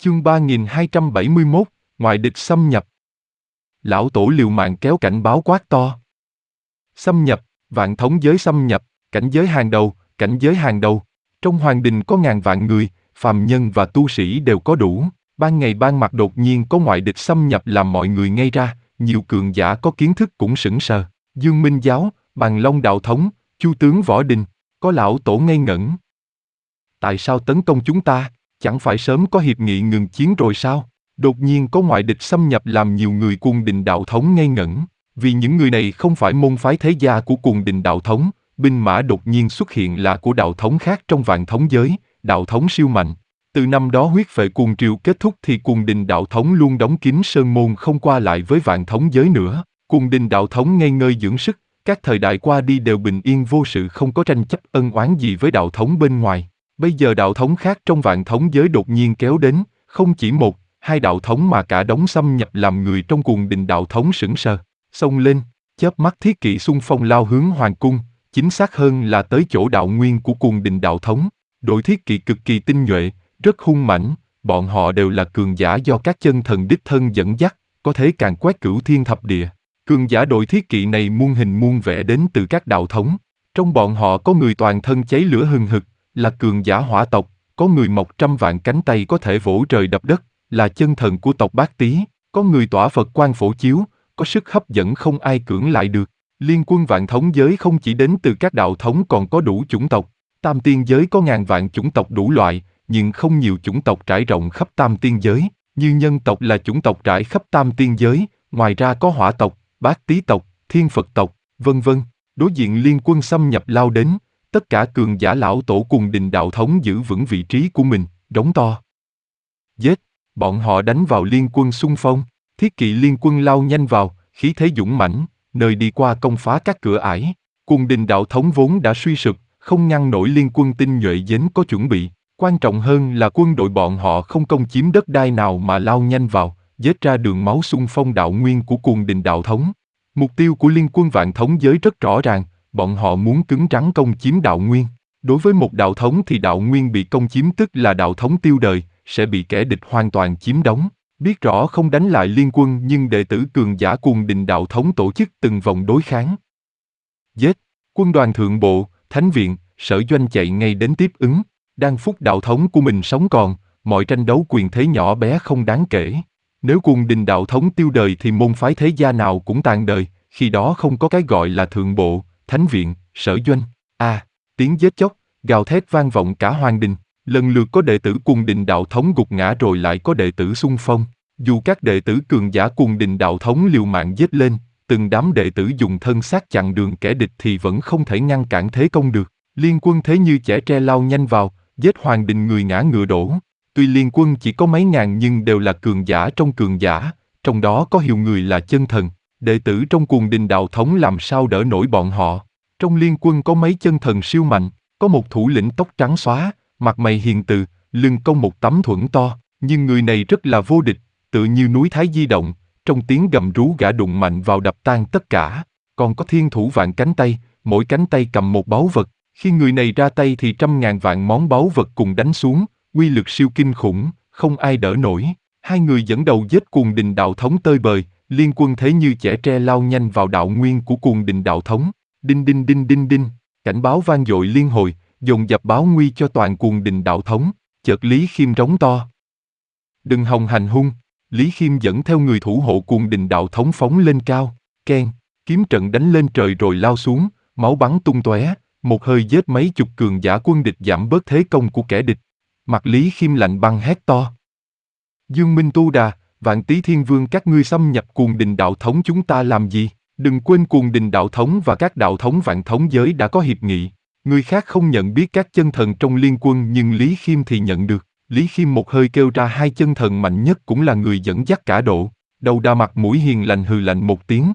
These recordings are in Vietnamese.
Chương 3271, ngoại địch xâm nhập. Lão Tổ liều mạng kéo cảnh báo quát to. Xâm nhập, vạn thống giới xâm nhập, cảnh giới hàng đầu, cảnh giới hàng đầu. Trong hoàng đình có ngàn vạn người, phàm nhân và tu sĩ đều có đủ. Ban ngày ban mặt đột nhiên có ngoại địch xâm nhập làm mọi người ngây ra, nhiều cường giả có kiến thức cũng sững sờ. Dương Minh Giáo, Bằng Long Đạo Thống, Chu Tướng Võ Đình, có lão tổ ngây ngẩn. Tại sao tấn công chúng ta? Chẳng phải sớm có hiệp nghị ngừng chiến rồi sao? Đột nhiên có ngoại địch xâm nhập làm nhiều người Cuồng Đình Đạo Thống ngây ngẩn. Vì những người này không phải môn phái thế gia của Cuồng Đình Đạo Thống, binh mã đột nhiên xuất hiện là của đạo thống khác trong vạn thống giới, đạo thống siêu mạnh. Từ năm đó huyết phệ cuồng triều kết thúc thì Cuồng Đình Đạo Thống luôn đóng kín sơn môn không qua lại với vạn thống giới nữa. Cuồng Đình Đạo Thống ngây ngơi dưỡng sức, các thời đại qua đi đều bình yên vô sự, không có tranh chấp ân oán gì với đạo thống bên ngoài. Bây giờ đạo thống khác trong vạn thống giới đột nhiên kéo đến, không chỉ một, hai đạo thống mà cả đống xâm nhập làm người trong Cuồng Đình Đạo Thống sững sờ. Xông lên, chớp mắt thiết kỵ xung phong lao hướng hoàng cung, chính xác hơn là tới chỗ đạo nguyên của Cuồng Đình Đạo Thống. Đội thiết kỵ cực kỳ tinh nhuệ, rất hung mãnh, bọn họ đều là cường giả do các chân thần đích thân dẫn dắt, có thể càn quét cửu thiên thập địa. Cường giả đội thiết kỵ này muôn hình muôn vẻ đến từ các đạo thống. Trong bọn họ có người toàn thân cháy lửa hừng hực, là cường giả hỏa tộc, có người mọc trăm vạn cánh tay có thể vỗ trời đập đất, là chân thần của tộc Bát Tý, có người tỏa Phật quang phổ chiếu, có sức hấp dẫn không ai cưỡng lại được. Liên quân vạn thống giới không chỉ đến từ các đạo thống còn có đủ chủng tộc. Tam tiên giới có ngàn vạn chủng tộc đủ loại, nhưng không nhiều chủng tộc trải rộng khắp tam tiên giới, như nhân tộc là chủng tộc trải khắp tam tiên giới, ngoài ra có hỏa tộc, Bát Tý tộc, Thiên Phật tộc, vân vân. Đối diện liên quân xâm nhập lao đến, tất cả cường giả lão tổ Cuồng Đình Đạo Thống giữ vững vị trí của mình, rống to. Giết! Bọn họ đánh vào liên quân xung phong, thiết kỵ liên quân lao nhanh vào, khí thế dũng mãnh, nơi đi qua công phá các cửa ải. Cuồng Đình Đạo Thống vốn đã suy sụp, không ngăn nổi liên quân tinh nhuệ đến có chuẩn bị. Quan trọng hơn là quân đội bọn họ không công chiếm đất đai nào mà lao nhanh vào, giết ra đường máu xung phong đạo nguyên của Cuồng Đình Đạo Thống. Mục tiêu của liên quân vạn thống giới rất rõ ràng, bọn họ muốn cứng rắn công chiếm đạo nguyên. Đối với một đạo thống thì đạo nguyên bị công chiếm tức là đạo thống tiêu đời, sẽ bị kẻ địch hoàn toàn chiếm đóng. Biết rõ không đánh lại liên quân nhưng đệ tử cường giả Cuồng Đình Đạo Thống tổ chức từng vòng đối kháng. Giết! Quân đoàn thượng bộ, thánh viện, sở doanh chạy ngay đến tiếp ứng. Đang phúc đạo thống của mình sống còn, mọi tranh đấu quyền thế nhỏ bé không đáng kể. Nếu Cuồng Đình Đạo Thống tiêu đời thì môn phái thế gia nào cũng tàn đời, khi đó không có cái gọi là thượng bộ, thánh viện, sở doanh. Tiếng giết chóc, gào thét vang vọng cả hoàng đình. Lần lượt có đệ tử Cuồng Đình Đạo Thống gục ngã rồi lại có đệ tử xung phong. Dù các đệ tử cường giả Cuồng Đình Đạo Thống liều mạng giết lên, từng đám đệ tử dùng thân xác chặn đường kẻ địch thì vẫn không thể ngăn cản thế công được. Liên quân thế như chẻ tre lao nhanh vào, giết hoàng đình người ngã ngựa đổ. Tuy liên quân chỉ có mấy ngàn nhưng đều là cường giả, trong đó có nhiều người là chân thần. Đệ tử trong Cuồng Đình Đạo Thống làm sao đỡ nổi bọn họ. Trong liên quân có mấy chân thần siêu mạnh, có một thủ lĩnh tóc trắng xóa, mặt mày hiền từ, lưng cong một tấm thuẫn to, nhưng người này rất là vô địch, tựa như núi Thái di động, trong tiếng gầm rú gã đụng mạnh vào đập tan tất cả. Còn có thiên thủ vạn cánh tay, mỗi cánh tay cầm một báu vật, khi người này ra tay thì trăm ngàn vạn món báu vật cùng đánh xuống, uy lực siêu kinh khủng, không ai đỡ nổi. Hai người dẫn đầu giết Cuồng Đình Đạo Thống tơi bời, liên quân thế như chẻ tre lao nhanh vào đạo nguyên của Cuồng Đình Đạo Thống. Đinh đinh đinh đinh đinh, cảnh báo vang dội liên hồi, dồn dập báo nguy cho toàn Cuồng Đình Đạo Thống. Chợt Lý Khiêm rống to. Đừng hòng hành hung. Lý Khiêm dẫn theo người thủ hộ Cuồng Đình Đạo Thống phóng lên cao. Keng, kiếm trận đánh lên trời rồi lao xuống, máu bắn tung tóe, một hơi giết mấy chục cường giả quân địch, giảm bớt thế công của kẻ địch. Mặt Lý Khiêm lạnh băng hét to. Dương Minh Tu Đà, Vạn Tý Thiên Vương, các ngươi xâm nhập Cuồng Đình Đạo Thống chúng ta làm gì? Đừng quên Cuồng Đình Đạo Thống và các đạo thống vạn thống giới đã có hiệp nghị. Người khác không nhận biết các chân thần trong liên quân nhưng Lý Khiêm thì nhận được. Lý Khiêm một hơi kêu ra hai chân thần mạnh nhất cũng là người dẫn dắt cả độ. Đầu đà mặt mũi hiền lành hừ lạnh một tiếng.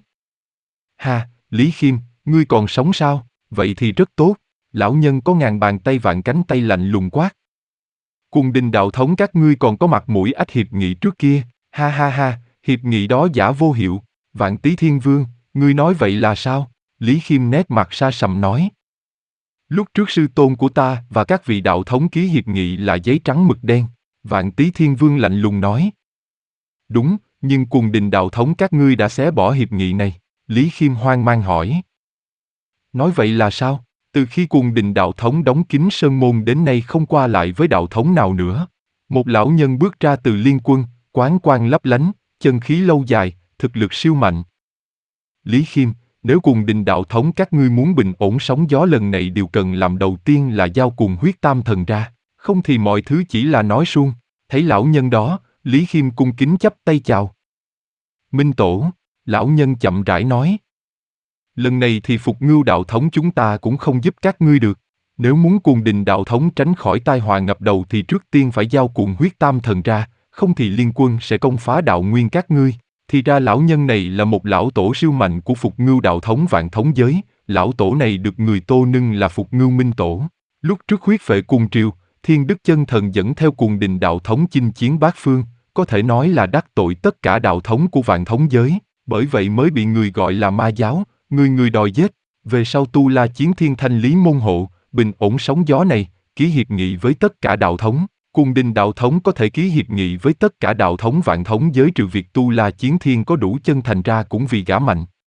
Ha, Lý Khiêm, ngươi còn sống sao? Vậy thì rất tốt. Lão nhân có ngàn bàn tay vạn cánh tay lạnh lùng quát. Cuồng Đình Đạo Thống các ngươi còn có mặt mũi ách hiệp nghị trước kia. Ha ha ha, hiệp nghị đó giả vô hiệu. Vạn Tý Thiên Vương, ngươi nói vậy là sao? Lý Khiêm nét mặt sa sầm nói. Lúc trước sư tôn của ta và các vị đạo thống ký hiệp nghị là giấy trắng mực đen. Vạn Tý Thiên Vương lạnh lùng nói. Đúng, nhưng Cuồng Đình đạo thống các ngươi đã xé bỏ hiệp nghị này. Lý Khiêm hoang mang hỏi. Nói vậy là sao? Từ khi Cuồng Đình đạo thống đóng kín sơn môn đến nay không qua lại với đạo thống nào nữa. Một lão nhân bước ra từ liên quân, quán quan lấp lánh, chân khí lâu dài, thực lực siêu mạnh. Lý Khiêm, nếu Cuồng Đình đạo thống các ngươi muốn bình ổn sóng gió lần này điều cần làm đầu tiên là giao cuồng huyết tam thần ra, không thì mọi thứ chỉ là nói suông. Thấy lão nhân đó, Lý Khiêm cung kính chắp tay chào. Minh Tổ, lão nhân chậm rãi nói. Lần này thì Phục Ngưu đạo thống chúng ta cũng không giúp các ngươi được. Nếu muốn Cuồng Đình đạo thống tránh khỏi tai họa ngập đầu thì trước tiên phải giao cuồng huyết tam thần ra, không thì liên quân sẽ công phá đạo nguyên các ngươi. Thì ra lão nhân này là một lão tổ siêu mạnh của Phục Ngưu đạo thống Vạn Thống Giới, lão tổ này được người tô nưng là Phục Ngưu Minh Tổ. Lúc trước huyết phệ cùng triều, Thiên Đức Chân Thần dẫn theo Cuồng Đình đạo thống chinh chiến bát phương, có thể nói là đắc tội tất cả đạo thống của Vạn Thống Giới, bởi vậy mới bị người gọi là ma giáo, người đòi giết. Về sau Tu La chiến thiên thanh lý môn hộ, bình ổn sóng gió này, ký hiệp nghị với tất cả đạo thống. Cuồng Đình đạo thống có thể ký hiệp nghị với tất cả đạo thống Vạn Thống Giới trừ việc Tu La chiến thiên có đủ chân thành ra cũng vì gã mạnh.